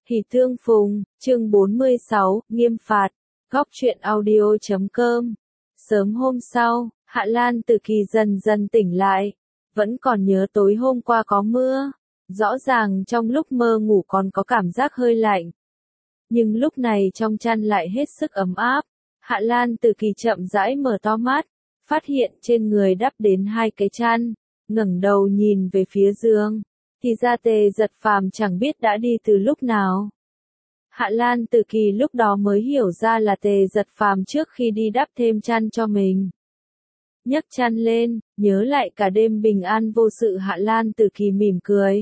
Hỉ Tương Phùng, chương 46, nghiêm phạt, góc truyện audio.com. Sớm hôm sau, Hạ Lan Tử Kỳ dần dần tỉnh lại, vẫn còn nhớ tối hôm qua có mưa, rõ ràng trong lúc mơ ngủ còn có cảm giác hơi lạnh. Nhưng lúc này trong chăn lại hết sức ấm áp, Hạ Lan Tử Kỳ chậm rãi mở to mắt, phát hiện trên người đắp đến hai cái chăn, ngẩng đầu nhìn về phía giường. Thì ra Tề Giật Phàm chẳng biết đã đi từ lúc nào. Hạ Lan Tử Kỳ lúc đó mới hiểu ra là Tề Giật Phàm trước khi đi đắp thêm chăn cho mình. Nhấc chăn lên, nhớ lại cả đêm bình an vô sự, Hạ Lan Tử Kỳ mỉm cười.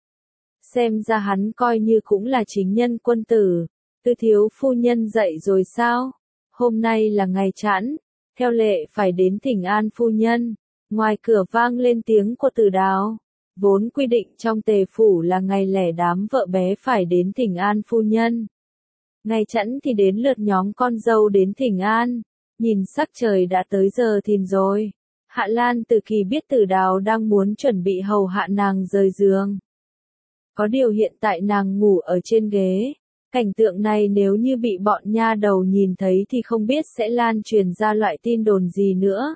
Xem ra hắn coi như cũng là chính nhân quân tử. Tư thiếu phu nhân dậy rồi sao? Hôm nay là ngày chẵn, theo lệ phải đến thỉnh an phu nhân. Ngoài cửa vang lên tiếng của Tử Đào. Vốn quy định trong Tề phủ là ngày lẻ đám vợ bé phải đến thỉnh an phu nhân. Ngày chẵn thì đến lượt nhóm con dâu đến thỉnh an. Nhìn sắc trời đã tới giờ thìn rồi. Hạ Lan Tử Kỳ biết Tử Đào đang muốn chuẩn bị hầu hạ nàng rời giường. Có điều hiện tại nàng ngủ ở trên ghế. Cảnh tượng này nếu như bị bọn nha đầu nhìn thấy thì không biết sẽ lan truyền ra loại tin đồn gì nữa.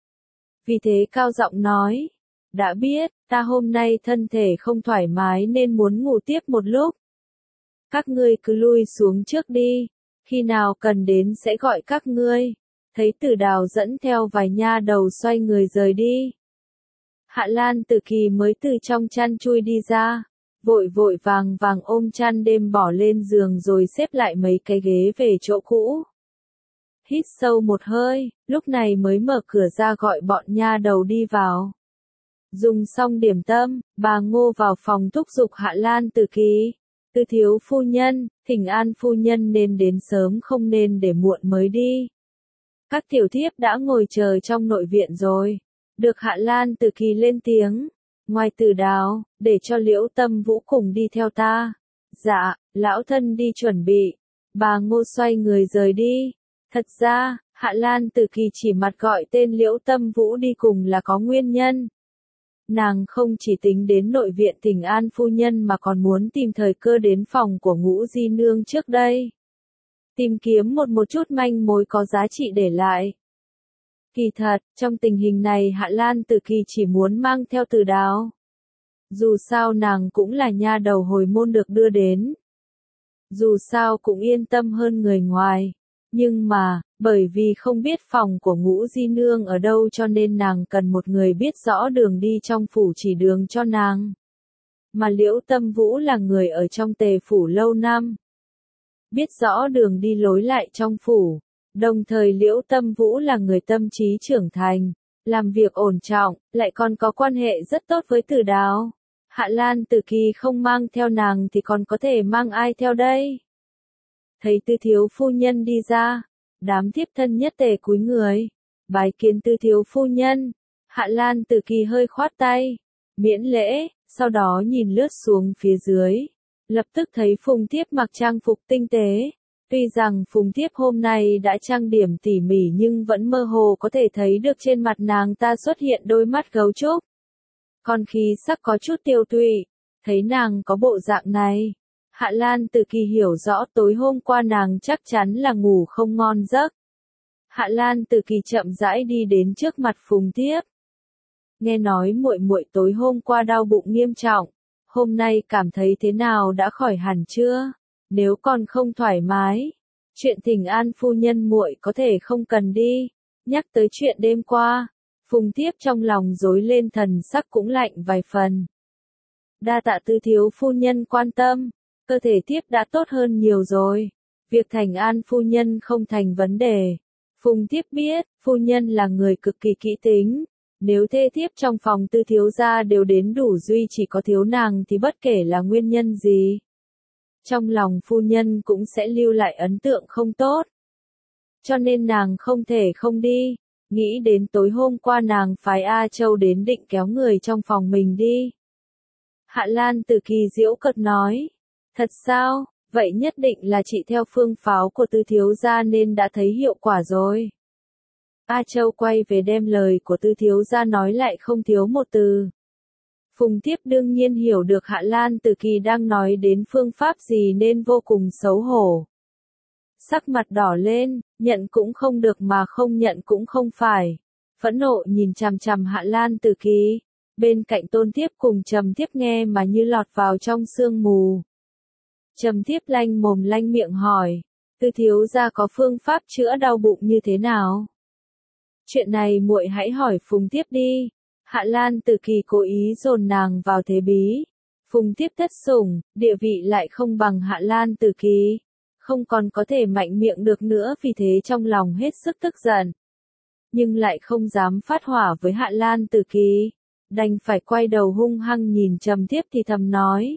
Vì thế cao giọng nói. Đã biết, ta hôm nay thân thể không thoải mái nên muốn ngủ tiếp một lúc. Các ngươi cứ lui xuống trước đi, khi nào cần đến sẽ gọi các ngươi. Thấy Tử Đào dẫn theo vài nha đầu xoay người rời đi. Hạ Lan Tử Kỳ mới từ trong chăn chui đi ra, vội vội vàng vàng ôm chăn đêm bỏ lên giường rồi xếp lại mấy cái ghế về chỗ cũ. Hít sâu một hơi, lúc này mới mở cửa ra gọi bọn nha đầu đi vào. Dùng xong điểm tâm, bà Ngô vào phòng thúc giục Hạ Lan Tử Kỳ. Tư thiếu phu nhân, thỉnh an phu nhân nên đến sớm không nên để muộn mới đi. Các tiểu thiếp đã ngồi chờ trong nội viện rồi. Được Hạ Lan Tử Kỳ lên tiếng. Ngoài Tử Đào, để cho Liễu Tâm Vũ cùng đi theo ta. Dạ, lão thân đi chuẩn bị. Bà Ngô xoay người rời đi. Thật ra, Hạ Lan Tử Kỳ chỉ mặt gọi tên Liễu Tâm Vũ đi cùng là có nguyên nhân. Nàng không chỉ tính đến nội viện thỉnh an phu nhân mà còn muốn tìm thời cơ đến phòng của Ngũ Di Nương trước đây. Tìm kiếm một chút manh mối có giá trị để lại. Kỳ thật, trong tình hình này Hạ Lan Tử Kỳ chỉ muốn mang theo Tử Đào. Dù sao nàng cũng là nha đầu hồi môn được đưa đến. Dù sao cũng yên tâm hơn người ngoài. Nhưng mà, bởi vì không biết phòng của Ngũ Di Nương ở đâu cho nên nàng cần một người biết rõ đường đi trong phủ chỉ đường cho nàng. Mà Liễu Tâm Vũ là người ở trong Tề phủ lâu năm. Biết rõ đường đi lối lại trong phủ. Đồng thời Liễu Tâm Vũ là người tâm trí trưởng thành, làm việc ổn trọng, lại còn có quan hệ rất tốt với Tử Đào. Hạ Lan Tử Kỳ không mang theo nàng thì còn có thể mang ai theo đây? Thấy Tư thiếu phu nhân đi ra, đám thiếp thân nhất tề cúi người, bái kiến Tư thiếu phu nhân. Hạ Lan Tử Kỳ hơi khoát tay, miễn lễ, sau đó nhìn lướt xuống phía dưới, lập tức thấy Phùng Thiếp mặc trang phục tinh tế. Tuy rằng Phùng Thiếp hôm nay đã trang điểm tỉ mỉ nhưng vẫn mơ hồ có thể thấy được trên mặt nàng ta xuất hiện đôi mắt gấu trúc. Còn khí sắc có chút tiêu tụy, thấy nàng có bộ dạng này. Hạ Lan Tử Kỳ hiểu rõ tối hôm qua nàng chắc chắn là ngủ không ngon giấc. Hạ Lan Tử Kỳ chậm rãi đi đến trước mặt Phùng Thiếp. Nghe nói muội muội tối hôm qua đau bụng nghiêm trọng, hôm nay cảm thấy thế nào, đã khỏi hẳn chưa? Nếu còn không thoải mái, chuyện thỉnh an phu nhân muội có thể không cần đi. Nhắc tới chuyện đêm qua, Phùng Thiếp trong lòng rối lên, thần sắc cũng lạnh vài phần. Đa tạ Tư thiếu phu nhân quan tâm, cơ thể thiếp đã tốt hơn nhiều rồi. Việc thỉnh an phu nhân không thành vấn đề. Phùng Thiếp biết, phu nhân là người cực kỳ kỹ tính. Nếu thê thiếp trong phòng Tư thiếu gia đều đến đủ, duy chỉ có thiếu nàng thì bất kể là nguyên nhân gì, trong lòng phu nhân cũng sẽ lưu lại ấn tượng không tốt. Cho nên nàng không thể không đi. Nghĩ đến tối hôm qua nàng phái A Châu đến định kéo người trong phòng mình đi. Hạ Lan Tử Kỳ giễu cợt nói. Thật sao, vậy nhất định là chị theo phương pháo của Tư thiếu gia nên đã thấy hiệu quả rồi. A Châu quay về đem lời của Tư thiếu gia nói lại không thiếu một từ. Phùng Thiếp đương nhiên hiểu được Hạ Lan Tử Kỳ đang nói đến phương pháp gì nên vô cùng xấu hổ. Sắc mặt đỏ lên, nhận cũng không được mà không nhận cũng không phải. Phẫn nộ nhìn chằm chằm Hạ Lan Tử Kỳ. Bên cạnh Tôn Thiếp cùng Trầm Thiếp nghe mà như lọt vào trong sương mù. Trầm Thiếp lanh mồm lanh miệng hỏi, Tư thiếu gia có phương pháp chữa đau bụng như thế nào? Chuyện này muội hãy hỏi Phùng Thiếp đi. Hạ Lan Tử Kỳ cố ý dồn nàng vào thế bí. Phùng Thiếp thất sủng, địa vị lại không bằng Hạ Lan Tử Kỳ. Không còn có thể mạnh miệng được nữa, vì thế trong lòng hết sức tức giận. Nhưng lại không dám phát hỏa với Hạ Lan Tử Kỳ. Đành phải quay đầu hung hăng nhìn Trầm Thiếp thì thầm nói.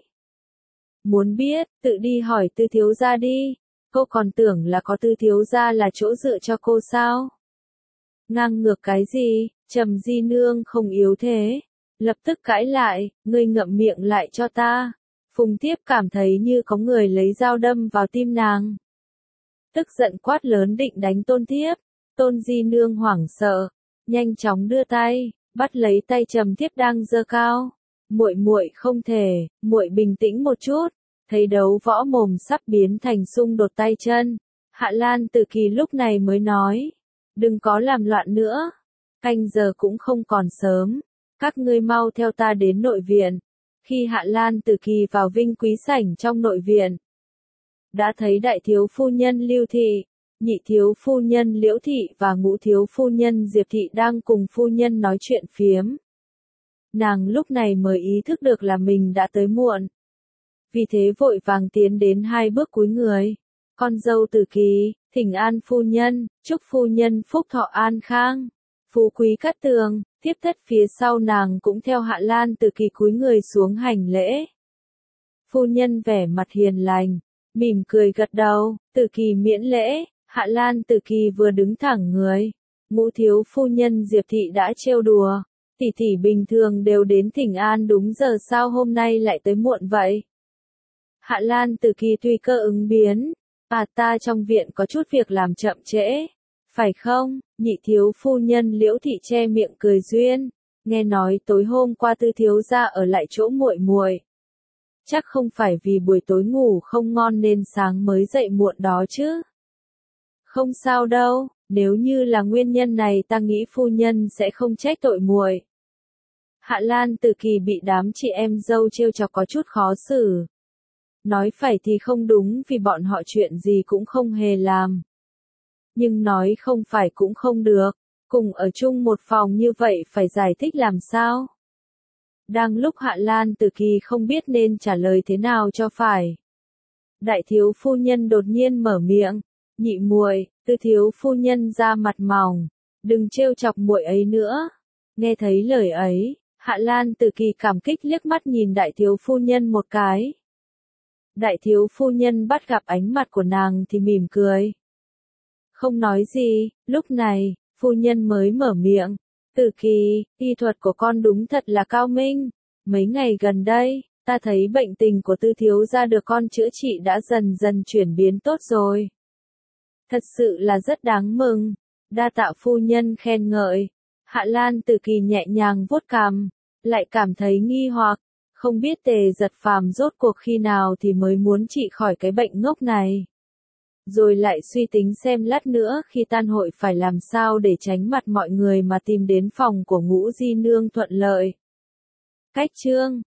Muốn biết, tự đi hỏi Tư thiếu gia đi. Cô còn tưởng là có Tư thiếu gia là chỗ dựa cho cô sao? Ngang ngược cái gì, Trầm di nương không yếu thế. Lập tức cãi lại, ngươi ngậm miệng lại cho ta. Phùng Thiếp cảm thấy như có người lấy dao đâm vào tim nàng. Tức giận quát lớn định đánh Tôn Thiếp. Tôn di nương hoảng sợ, nhanh chóng đưa tay, bắt lấy tay Trầm Thiếp đang giơ cao. Muội không thể, muội bình tĩnh một chút. Thấy đấu võ mồm sắp biến thành xung đột tay chân, Hạ Lan Tử Kỳ lúc này mới nói, đừng có làm loạn nữa, canh giờ cũng không còn sớm, các ngươi mau theo ta đến nội viện. Khi Hạ Lan Tử Kỳ vào Vinh Quý sảnh trong nội viện, đã thấy đại thiếu phu nhân Lưu Thị, nhị thiếu phu nhân Liễu Thị và ngũ thiếu phu nhân Diệp Thị đang cùng phu nhân nói chuyện phiếm. Nàng lúc này mới ý thức được là mình đã tới muộn. Vì thế vội vàng tiến đến hai bước cúi người. Con dâu Tử Kỳ, thỉnh an phu nhân, chúc phu nhân phúc thọ an khang. Phú quý cát tường, tiếp thất phía sau nàng cũng theo Hạ Lan Tử Kỳ cúi người xuống hành lễ. Phu nhân vẻ mặt hiền lành, mỉm cười gật đầu, Tử Kỳ miễn lễ. Hạ Lan Tử Kỳ vừa đứng thẳng người. Ngũ thiếu phu nhân Diệp Thị đã trêu đùa. Tỷ tỷ bình thường đều đến thỉnh an đúng giờ, sao hôm nay lại tới muộn vậy? Hạ Lan Tử Kỳ tùy cơ ứng biến. Ta trong viện có chút việc làm chậm trễ. Phải không? Nhị thiếu phu nhân Liễu Thị che miệng cười duyên. Nghe nói tối hôm qua Tư thiếu gia ở lại chỗ muội. Chắc không phải vì buổi tối ngủ không ngon nên sáng mới dậy muộn đó chứ? Không sao đâu, nếu như là nguyên nhân này ta nghĩ phu nhân sẽ không trách tội muội. Hạ Lan Tử Kỳ bị đám chị em dâu trêu chọc có chút khó xử. Nói phải thì không đúng vì bọn họ chuyện gì cũng không hề làm. Nhưng nói không phải cũng không được, cùng ở chung một phòng như vậy phải giải thích làm sao? Đang lúc Hạ Lan Tử Kỳ không biết nên trả lời thế nào cho phải. Đại thiếu phu nhân đột nhiên mở miệng, nhị muội, Tư thiếu phu nhân ra mặt mỏng, đừng trêu chọc muội ấy nữa. Nghe thấy lời ấy, Hạ Lan Tử Kỳ cảm kích liếc mắt nhìn đại thiếu phu nhân một cái. Đại thiếu phu nhân bắt gặp ánh mặt của nàng thì mỉm cười. Không nói gì, lúc này, phu nhân mới mở miệng. Tử Kỳ, y thuật của con đúng thật là cao minh. Mấy ngày gần đây, ta thấy bệnh tình của Tư thiếu gia được con chữa trị đã dần dần chuyển biến tốt rồi. Thật sự là rất đáng mừng. Đa tạ phu nhân khen ngợi. Hạ Lan Tử Kỳ nhẹ nhàng vuốt cằm, lại cảm thấy nghi hoặc. Không biết Tề Giật Phàm rốt cuộc khi nào thì mới muốn trị khỏi cái bệnh ngốc này. Rồi lại suy tính xem lát nữa khi tan hội phải làm sao để tránh mặt mọi người mà tìm đến phòng của Ngũ Di Nương thuận lợi. Cách chương